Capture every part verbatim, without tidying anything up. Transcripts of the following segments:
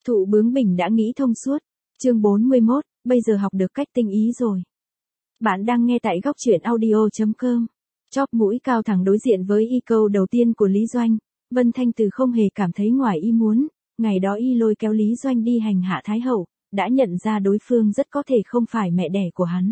Thụ bướng bỉnh đã nghĩ thông suốt. Chương bốn mươi mốt, bây giờ học được cách tinh ý rồi. Bạn đang nghe tại góc truyện audio chấm com. Chóp mũi cao thẳng đối diện với y câu đầu tiên của Lý Doanh, Vân Thanh Từ không hề cảm thấy ngoài ý muốn. Ngày đó y lôi kéo Lý Doanh đi hành hạ Thái Hậu, đã nhận ra đối phương rất có thể không phải mẹ đẻ của hắn.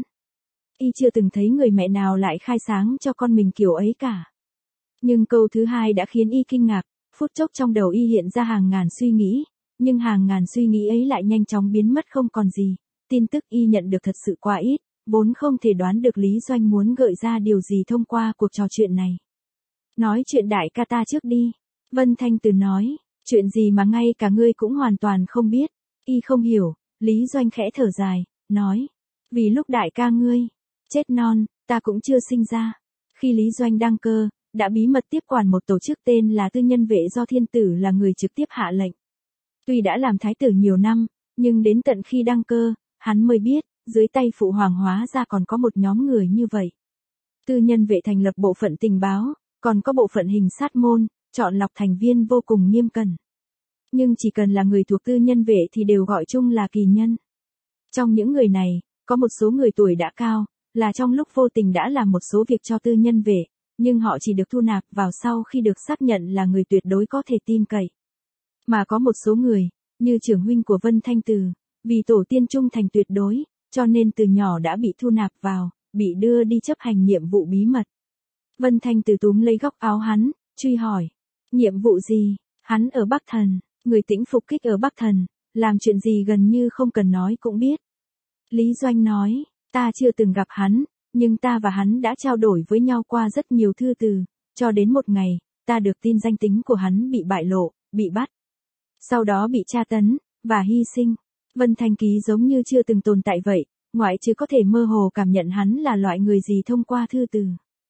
Y chưa từng thấy người mẹ nào lại khai sáng cho con mình kiểu ấy cả. Nhưng câu thứ hai đã khiến y kinh ngạc, phút chốc trong đầu y hiện ra hàng ngàn suy nghĩ, nhưng hàng ngàn suy nghĩ ấy lại nhanh chóng biến mất không còn gì. Tin tức y nhận được thật sự quá ít, vốn không thể đoán được Lý Doanh muốn gợi ra điều gì thông qua cuộc trò chuyện này. Nói chuyện đại ca ta trước đi. Vân Thanh Từ nói, chuyện gì mà ngay cả ngươi cũng hoàn toàn không biết. Y không hiểu. Lý Doanh khẽ thở dài, nói, vì lúc đại ca ngươi chết non, ta cũng chưa sinh ra. Khi Lý Doanh đăng cơ, đã bí mật tiếp quản một tổ chức tên là Tư Nhân Vệ do thiên tử là người trực tiếp hạ lệnh. Tuy đã làm thái tử nhiều năm, nhưng đến tận khi đăng cơ, hắn mới biết, dưới tay phụ hoàng hóa ra còn có một nhóm người như vậy. Tư Nhân Vệ thành lập bộ phận tình báo, còn có bộ phận hình sát môn, chọn lọc thành viên vô cùng nghiêm cẩn. Nhưng chỉ cần là người thuộc Tư Nhân Vệ thì đều gọi chung là kỳ nhân. Trong những người này, có một số người tuổi đã cao, là trong lúc vô tình đã làm một số việc cho Tư Nhân Vệ, nhưng họ chỉ được thu nạp vào sau khi được xác nhận là người tuyệt đối có thể tin cậy. Mà có một số người, như trưởng huynh của Vân Thanh Từ, vì tổ tiên trung thành tuyệt đối, cho nên từ nhỏ đã bị thu nạp vào, bị đưa đi chấp hành nhiệm vụ bí mật. Vân Thanh Từ túm lấy góc áo hắn, truy hỏi, nhiệm vụ gì? Hắn ở Bắc Thần, người Tĩnh phục kích ở Bắc Thần, làm chuyện gì gần như không cần nói cũng biết. Lý Doanh nói, ta chưa từng gặp hắn, nhưng ta và hắn đã trao đổi với nhau qua rất nhiều thư từ, cho đến một ngày, ta được tin danh tính của hắn bị bại lộ, bị bắt. Sau đó bị tra tấn, và hy sinh. Vân Thanh Ký giống như chưa từng tồn tại vậy, ngoại trừ có thể mơ hồ cảm nhận hắn là loại người gì thông qua thư từ.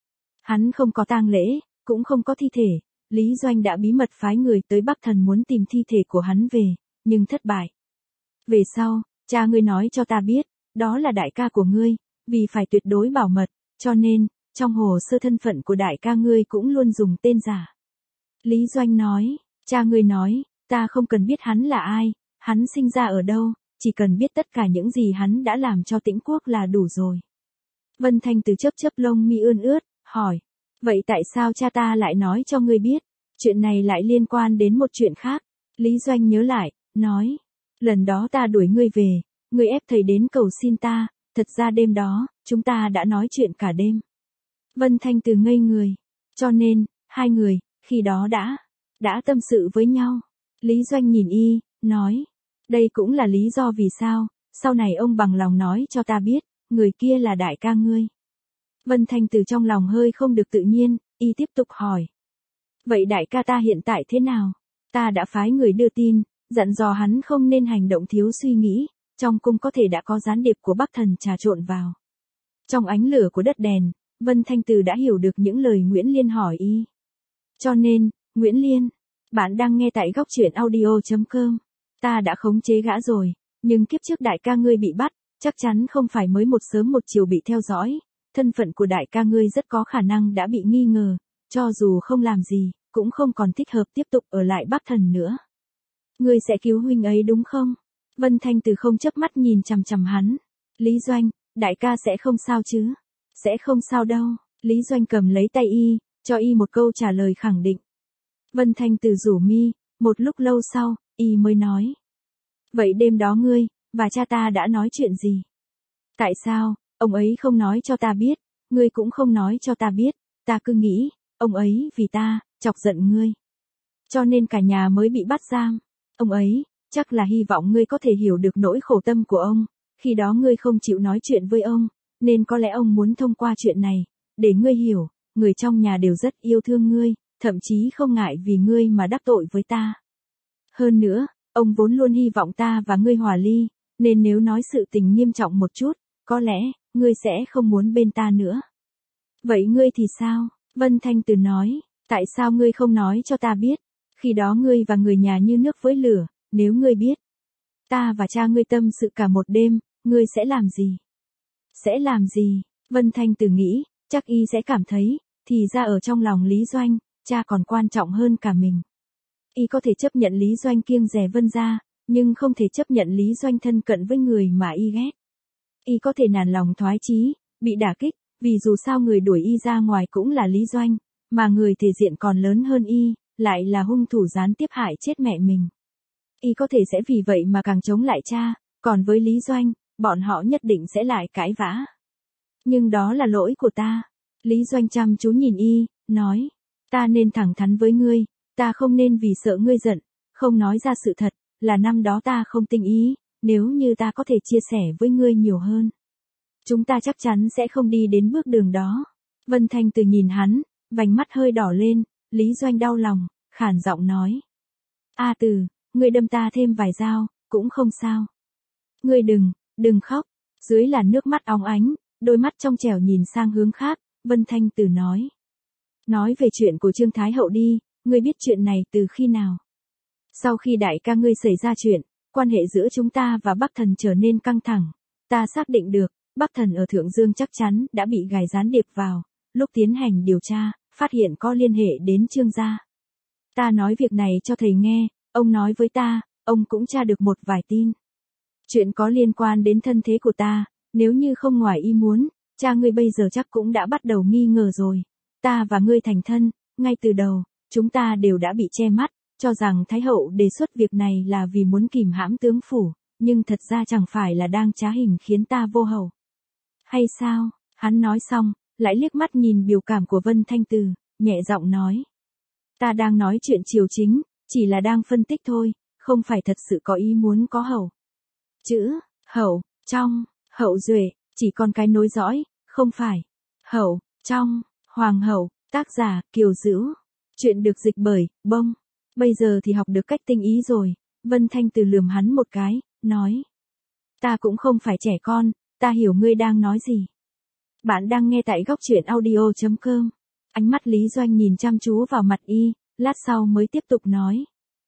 Hắn không có tang lễ, cũng không có thi thể. Lý Doanh đã bí mật phái người tới Bắc Thần muốn tìm thi thể của hắn về, nhưng thất bại. Về sau, cha ngươi nói cho ta biết, đó là đại ca của ngươi, vì phải tuyệt đối bảo mật, cho nên, trong hồ sơ thân phận của đại ca ngươi cũng luôn dùng tên giả. Lý Doanh nói, cha ngươi nói, ta không cần biết hắn là ai, hắn sinh ra ở đâu, chỉ cần biết tất cả những gì hắn đã làm cho Tĩnh quốc là đủ rồi. Vân Thanh Từ chớp chớp lông mi ươn ướt, hỏi, vậy tại sao cha ta lại nói cho ngươi biết? Chuyện này lại liên quan đến một chuyện khác. Lý Doanh nhớ lại, nói, lần đó ta đuổi ngươi về, ngươi ép thầy đến cầu xin ta, thật ra đêm đó, chúng ta đã nói chuyện cả đêm. Vân Thanh Từ ngây người, cho nên, hai người, khi đó đã, đã tâm sự với nhau. Lý Doanh nhìn y, nói, đây cũng là lý do vì sao, sau này ông bằng lòng nói cho ta biết, người kia là đại ca ngươi. Vân Thanh Từ trong lòng hơi không được tự nhiên, y tiếp tục hỏi. Vậy đại ca ta hiện tại thế nào? Ta đã phái người đưa tin, dặn dò hắn không nên hành động thiếu suy nghĩ, trong cung có thể đã có gián điệp của Bắc Thần trà trộn vào. Trong ánh lửa của đất đèn, Vân Thanh Từ đã hiểu được những lời Nguyễn Liên hỏi y. Cho nên, Nguyễn Liên, bạn đang nghe tại góc truyện audio chấm com. Ta đã khống chế gã rồi, nhưng kiếp trước đại ca ngươi bị bắt, chắc chắn không phải mới một sớm một chiều bị theo dõi. Thân phận của đại ca ngươi rất có khả năng đã bị nghi ngờ, cho dù không làm gì, cũng không còn thích hợp tiếp tục ở lại Bắc Thần nữa. Ngươi sẽ cứu huynh ấy đúng không? Vân Thanh Từ không chớp mắt nhìn chằm chằm hắn. Lý Doanh, đại ca sẽ không sao chứ? Sẽ không sao đâu. Lý Doanh cầm lấy tay y, cho y một câu trả lời khẳng định. Vân Thanh Từ rủ mi, một lúc lâu sau, y mới nói. Vậy đêm đó ngươi, và cha ta đã nói chuyện gì? Tại sao, ông ấy không nói cho ta biết, ngươi cũng không nói cho ta biết, ta cứ nghĩ, ông ấy vì ta, chọc giận ngươi. Cho nên cả nhà mới bị bắt giam. Ông ấy, chắc là hy vọng ngươi có thể hiểu được nỗi khổ tâm của ông, khi đó ngươi không chịu nói chuyện với ông, nên có lẽ ông muốn thông qua chuyện này, để ngươi hiểu, người trong nhà đều rất yêu thương ngươi, thậm chí không ngại vì ngươi mà đắc tội với ta. Hơn nữa, ông vốn luôn hy vọng ta và ngươi hòa ly, nên nếu nói sự tình nghiêm trọng một chút, có lẽ, ngươi sẽ không muốn bên ta nữa. Vậy ngươi thì sao? Vân Thanh Từ nói, tại sao ngươi không nói cho ta biết? Khi đó ngươi và người nhà như nước với lửa, nếu ngươi biết. Ta và cha ngươi tâm sự cả một đêm, ngươi sẽ làm gì? Sẽ làm gì? Vân Thanh Từ nghĩ, chắc y sẽ cảm thấy, thì ra ở trong lòng Lý Doanh, cha còn quan trọng hơn cả mình. Y có thể chấp nhận Lý Doanh kiêng dè Vân gia, nhưng không thể chấp nhận Lý Doanh thân cận với người mà y ghét. Y có thể nản lòng thoái chí, bị đả kích, vì dù sao người đuổi y ra ngoài cũng là Lý Doanh, mà người thể diện còn lớn hơn y, lại là hung thủ gián tiếp hại chết mẹ mình. Y có thể sẽ vì vậy mà càng chống lại cha, còn với Lý Doanh, bọn họ nhất định sẽ lại cãi vã. Nhưng đó là lỗi của ta. Lý Doanh chăm chú nhìn y, nói, ta nên thẳng thắn với ngươi, ta không nên vì sợ ngươi giận, không nói ra sự thật, là năm đó ta không tinh ý, nếu như ta có thể chia sẻ với ngươi nhiều hơn. Chúng ta chắc chắn sẽ không đi đến bước đường đó. Vân Thanh Từ nhìn hắn, vành mắt hơi đỏ lên, Lý Doanh đau lòng, khản giọng nói. A Từ, ngươi đâm ta thêm vài dao, cũng không sao. Ngươi đừng, đừng khóc. Dưới là nước mắt óng ánh, đôi mắt trong trẻo nhìn sang hướng khác, Vân Thanh Từ nói. Nói về chuyện của Trương Thái Hậu đi, ngươi biết chuyện này từ khi nào? Sau khi đại ca ngươi xảy ra chuyện, quan hệ giữa chúng ta và Bắc Thần trở nên căng thẳng. Ta xác định được, Bắc Thần ở Thượng Dương chắc chắn đã bị gài gián điệp vào, lúc tiến hành điều tra, phát hiện có liên hệ đến Trương gia. Ta nói việc này cho thầy nghe, ông nói với ta, ông cũng tra được một vài tin. Chuyện có liên quan đến thân thế của ta, nếu như không ngoài ý muốn, cha ngươi bây giờ chắc cũng đã bắt đầu nghi ngờ rồi. Ta và ngươi thành thân, ngay từ đầu, chúng ta đều đã bị che mắt, cho rằng Thái Hậu đề xuất việc này là vì muốn kìm hãm tướng phủ, nhưng thật ra chẳng phải là đang trá hình khiến ta vô hậu. Hay sao? Hắn nói xong, lại liếc mắt nhìn biểu cảm của Vân Thanh Từ, nhẹ giọng nói. Ta đang nói chuyện triều chính, chỉ là đang phân tích thôi, không phải thật sự có ý muốn có hậu. Chữ, hậu, trong, hậu duệ, chỉ còn cái nối dõi, không phải. Hậu, trong, hoàng hậu, tác giả, Kiều Dữu. Chuyện được dịch bởi, Bông. Bây giờ thì học được cách tinh ý rồi, Vân Thanh Từ lườm hắn một cái, nói. Ta cũng không phải trẻ con, ta hiểu ngươi đang nói gì. Bạn đang nghe tại góc truyện audio chấm com. Ánh mắt Lý Doanh nhìn chăm chú vào mặt y, lát sau mới tiếp tục nói.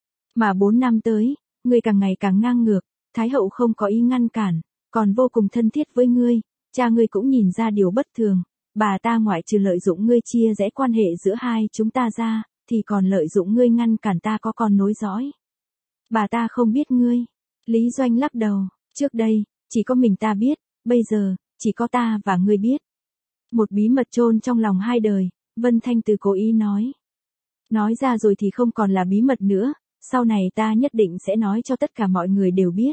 Mà bốn năm tới, ngươi càng ngày càng ngang ngược, Thái Hậu không có ý ngăn cản, còn vô cùng thân thiết với ngươi, cha ngươi cũng nhìn ra điều bất thường, bà ta ngoại trừ lợi dụng ngươi chia rẽ quan hệ giữa hai chúng ta ra, thì còn lợi dụng ngươi ngăn cản ta có con nối dõi. Bà ta không biết ngươi. Lý Doanh lắc đầu, trước đây, chỉ có mình ta biết, bây giờ, chỉ có ta và ngươi biết. Một bí mật chôn trong lòng hai đời, Vân Thanh Từ cố ý nói. Nói ra rồi thì không còn là bí mật nữa, sau này ta nhất định sẽ nói cho tất cả mọi người đều biết.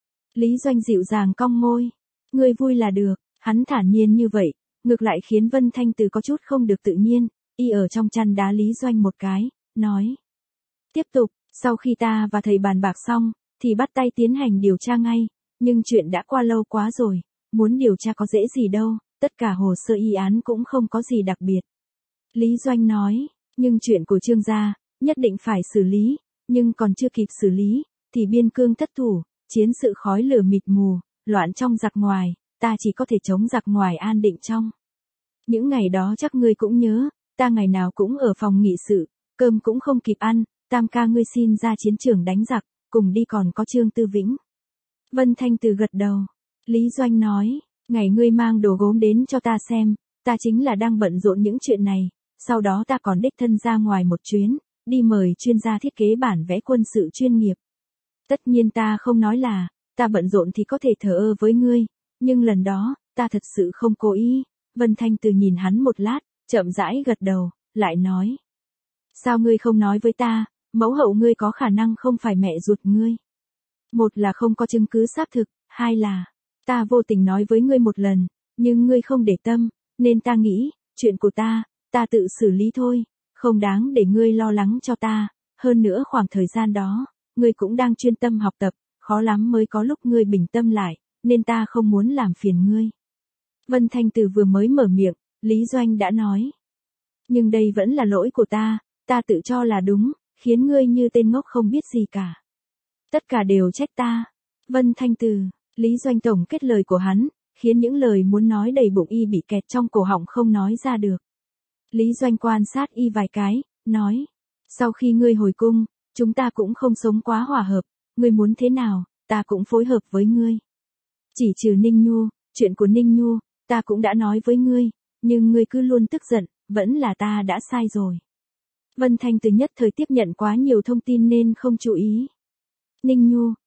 Lý Doanh dịu dàng cong môi. Ngươi vui là được, hắn thản nhiên như vậy, ngược lại khiến Vân Thanh Từ có chút không được tự nhiên, y ở trong chăn đá Lý Doanh một cái, nói. Tiếp tục, sau khi ta và thầy bàn bạc xong, thì bắt tay tiến hành điều tra ngay, nhưng chuyện đã qua lâu quá rồi, muốn điều tra có dễ gì đâu, tất cả hồ sơ y án cũng không có gì đặc biệt. Lý Doanh nói, nhưng chuyện của Trương gia, nhất định phải xử lý, nhưng còn chưa kịp xử lý, thì biên cương thất thủ, chiến sự khói lửa mịt mù, loạn trong giặc ngoài, ta chỉ có thể chống giặc ngoài an định trong. Những ngày đó chắc ngươi cũng nhớ, ta ngày nào cũng ở phòng nghị sự, cơm cũng không kịp ăn, tam ca ngươi xin ra chiến trường đánh giặc, cùng đi còn có Trương Tư Vĩnh. Vân Thanh Từ gật đầu. Lý Doanh nói, ngày ngươi mang đồ gốm đến cho ta xem, ta chính là đang bận rộn những chuyện này, sau đó ta còn đích thân ra ngoài một chuyến, đi mời chuyên gia thiết kế bản vẽ quân sự chuyên nghiệp. Tất nhiên ta không nói là, ta bận rộn thì có thể thờ ơ với ngươi, nhưng lần đó, ta thật sự không cố ý. Vân Thanh Từ nhìn hắn một lát, chậm rãi gật đầu, lại nói. Sao ngươi không nói với ta, mẫu hậu ngươi có khả năng không phải mẹ ruột ngươi. Một là không có chứng cứ xác thực, hai là, ta vô tình nói với ngươi một lần, nhưng ngươi không để tâm, nên ta nghĩ, chuyện của ta, ta tự xử lý thôi, không đáng để ngươi lo lắng cho ta, hơn nữa khoảng thời gian đó, ngươi cũng đang chuyên tâm học tập, khó lắm mới có lúc ngươi bình tâm lại, nên ta không muốn làm phiền ngươi. Vân Thanh Từ vừa mới mở miệng, Lý Doanh đã nói. Nhưng đây vẫn là lỗi của ta, ta tự cho là đúng, khiến ngươi như tên ngốc không biết gì cả. Tất cả đều trách ta. Vân Thanh Từ, Lý Doanh tổng kết lời của hắn, khiến những lời muốn nói đầy bụng y bị kẹt trong cổ họng không nói ra được. Lý Doanh quan sát y vài cái, nói. Sau khi ngươi hồi cung, chúng ta cũng không sống quá hòa hợp, ngươi muốn thế nào, ta cũng phối hợp với ngươi. Chỉ trừ Ninh Nhu, chuyện của Ninh Nhu, ta cũng đã nói với ngươi, nhưng ngươi cứ luôn tức giận, vẫn là ta đã sai rồi. Vân Thanh Từ nhất thời tiếp nhận quá nhiều thông tin nên không chú ý. Ninh Nhu,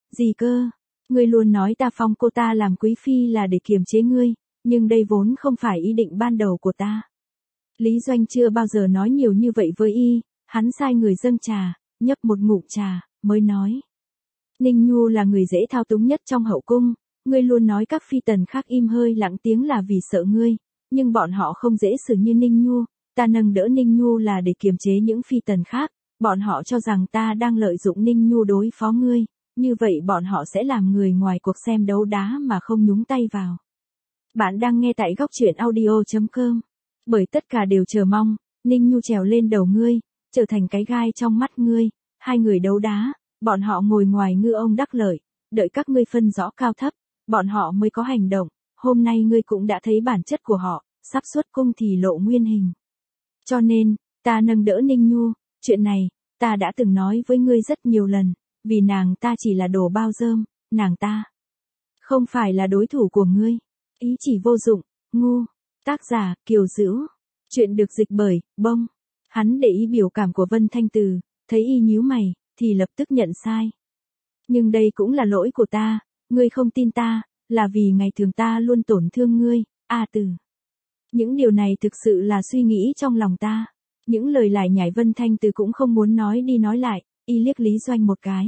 Gì cơ? Ngươi luôn nói ta phong cô ta làm quý phi là để kiềm chế ngươi, nhưng đây vốn không phải ý định ban đầu của ta. Lý Doanh chưa bao giờ nói nhiều như vậy với y, hắn sai người dâng trà, nhấp một ngụm trà, mới nói. Ninh Nhu là người dễ thao túng nhất trong hậu cung, ngươi luôn nói các phi tần khác im hơi lặng tiếng là vì sợ ngươi, nhưng bọn họ không dễ xử như Ninh Nhu, ta nâng đỡ Ninh Nhu là để kiềm chế những phi tần khác, bọn họ cho rằng ta đang lợi dụng Ninh Nhu đối phó ngươi, như vậy bọn họ sẽ làm người ngoài cuộc xem đấu đá mà không nhúng tay vào. Bạn đang nghe tại góc truyện audio chấm com. Bởi tất cả đều chờ mong, Ninh Nhu trèo lên đầu ngươi, trở thành cái gai trong mắt ngươi, hai người đấu đá, bọn họ ngồi ngoài ngư ông đắc lợi, đợi các ngươi phân rõ cao thấp, bọn họ mới có hành động, hôm nay ngươi cũng đã thấy bản chất của họ, sắp xuất cung thì lộ nguyên hình. Cho nên, ta nâng đỡ Ninh Nhu, chuyện này, ta đã từng nói với ngươi rất nhiều lần, vì nàng ta chỉ là đồ bao dơm, nàng ta không phải là đối thủ của ngươi, ý chỉ vô dụng, ngu. Tác giả, Kiều Dữu. Chuyện được dịch bởi, Bông. Hắn để ý biểu cảm của Vân Thanh Từ, thấy y nhíu mày, thì lập tức nhận sai. Nhưng đây cũng là lỗi của ta, ngươi không tin ta, là vì ngày thường ta luôn tổn thương ngươi, A Từ. Những điều này thực sự là suy nghĩ trong lòng ta. Những lời lải nhải Vân Thanh Từ cũng không muốn nói đi nói lại, y liếc Lý Doanh một cái.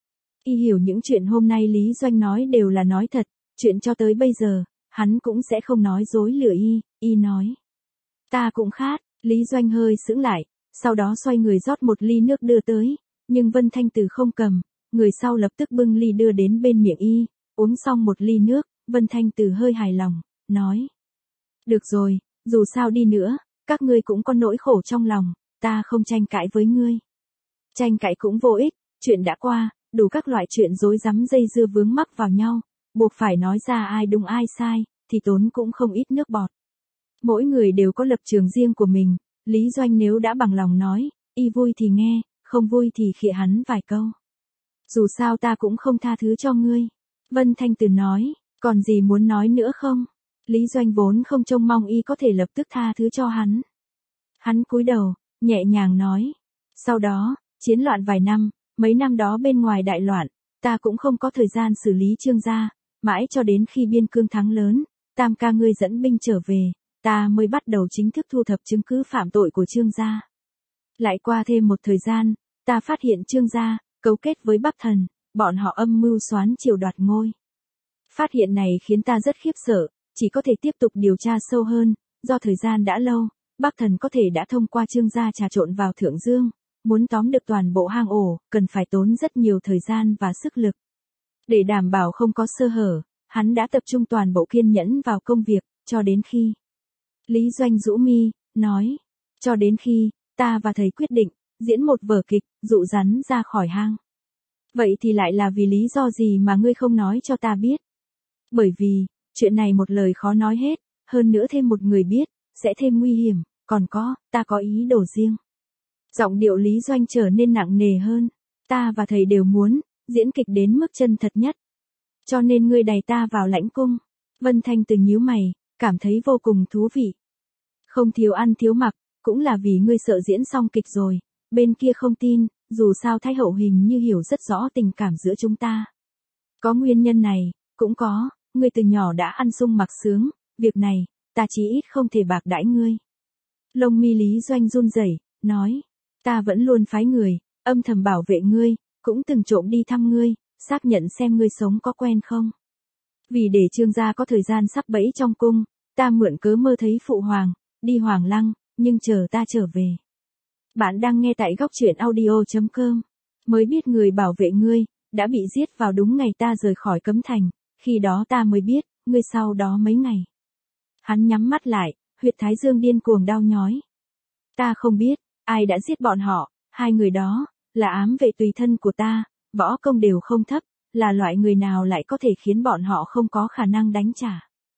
Y hiểu những chuyện hôm nay Lý Doanh nói đều là nói thật, chuyện cho tới bây giờ, hắn cũng sẽ không nói dối lừa y, y nói. Ta cũng khát, Lý Doanh hơi sững lại, sau đó xoay người rót một ly nước đưa tới, nhưng Vân Thanh Từ không cầm, người sau lập tức bưng ly đưa đến bên miệng y, uống xong một ly nước, Vân Thanh Từ hơi hài lòng, nói. Được rồi, dù sao đi nữa, các ngươi cũng có nỗi khổ trong lòng, ta không tranh cãi với ngươi. Tranh cãi cũng vô ích, chuyện đã qua, đủ các loại chuyện rối rắm dây dưa vướng mắc vào nhau, buộc phải nói ra ai đúng ai sai, thì tốn cũng không ít nước bọt. Mỗi người đều có lập trường riêng của mình, Lý Doanh nếu đã bằng lòng nói, y vui thì nghe, không vui thì khịa hắn vài câu. Dù sao ta cũng không tha thứ cho ngươi. Vân Thanh Từ nói, còn gì muốn nói nữa không? Lý Doanh vốn không trông mong y có thể lập tức tha thứ cho hắn. Hắn cúi đầu, nhẹ nhàng nói. Sau đó, chiến loạn vài năm, mấy năm đó bên ngoài đại loạn, ta cũng không có thời gian xử lý Trương gia, mãi cho đến khi biên cương thắng lớn, Tam ca ngươi dẫn binh trở về, ta mới bắt đầu chính thức thu thập chứng cứ phạm tội của Trương gia. Lại qua thêm một thời gian, ta phát hiện Trương gia cấu kết với Bắc Thần, bọn họ âm mưu xoán chiều đoạt ngôi. Phát hiện này khiến ta rất khiếp sợ, chỉ có thể tiếp tục điều tra sâu hơn, do thời gian đã lâu, Bắc Thần có thể đã thông qua Trương gia trà trộn vào Thượng Dương, muốn tóm được toàn bộ hang ổ, cần phải tốn rất nhiều thời gian và sức lực. Để đảm bảo không có sơ hở, hắn đã tập trung toàn bộ kiên nhẫn vào công việc, cho đến khi. Lý Doanh rũ mi, nói, cho đến khi, ta và thầy quyết định, diễn một vở kịch, dụ rắn ra khỏi hang. Vậy thì lại là vì lý do gì mà ngươi không nói cho ta biết? Bởi vì, chuyện này một lời khó nói hết, hơn nữa thêm một người biết, sẽ thêm nguy hiểm, còn có, ta có ý đồ riêng. Giọng điệu Lý Doanh trở nên nặng nề hơn, ta và thầy đều muốn, diễn kịch đến mức chân thật nhất. Cho nên ngươi đày ta vào lãnh cung. Vân Thanh Từ nhíu mày, cảm thấy vô cùng thú vị. Không thiếu ăn thiếu mặc, cũng là vì ngươi sợ diễn xong kịch rồi, bên kia không tin, dù sao Thái hậu hình như hiểu rất rõ tình cảm giữa chúng ta. Có nguyên nhân này, cũng có, ngươi từ nhỏ đã ăn sung mặc sướng, việc này, ta chí ít không thể bạc đãi ngươi. Lông mi Lý Doanh run rẩy, nói, ta vẫn luôn phái người, âm thầm bảo vệ ngươi, cũng từng trộm đi thăm ngươi, xác nhận xem ngươi sống có quen không. Vì để Trương gia có thời gian sắp bẫy trong cung, ta mượn cớ mơ thấy phụ hoàng, đi Hoàng Lăng, nhưng chờ ta trở về. Bạn đang nghe tại góc truyện audio chấm com. Mới biết người bảo vệ ngươi, đã bị giết vào đúng ngày ta rời khỏi Cấm Thành, khi đó ta mới biết, ngươi sau đó mấy ngày. Hắn nhắm mắt lại, huyệt thái dương điên cuồng đau nhói. Ta không biết, ai đã giết bọn họ, hai người đó, là ám vệ tùy thân của ta, võ công đều không thấp, là loại người nào lại có thể khiến bọn họ không có khả năng đánh trả.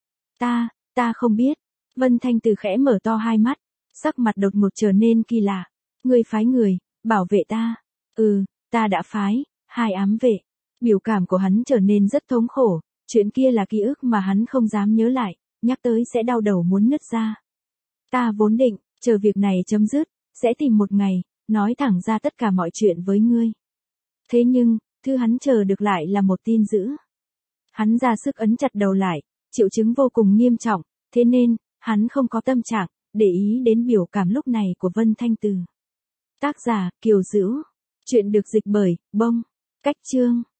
Ta, ta không biết. Vân Thanh Từ khẽ mở to hai mắt, sắc mặt đột ngột trở nên kỳ lạ. Ngươi phái người, bảo vệ ta. Ừ, ta đã phái, hai ám vệ. Biểu cảm của hắn trở nên rất thống khổ, chuyện kia là ký ức mà hắn không dám nhớ lại, nhắc tới sẽ đau đầu muốn nứt ra. Ta vốn định, chờ việc này chấm dứt, sẽ tìm một ngày, nói thẳng ra tất cả mọi chuyện với ngươi. Thế nhưng, Thứ hắn chờ được lại là một tin dữ. Hắn ra sức ấn chặt đầu lại, triệu chứng vô cùng nghiêm trọng, thế nên, hắn không có tâm trạng để ý đến biểu cảm lúc này của Vân Thanh Từ. Tác giả, Kiều Dữu. Chuyện được dịch bởi, Bông. Cách chương.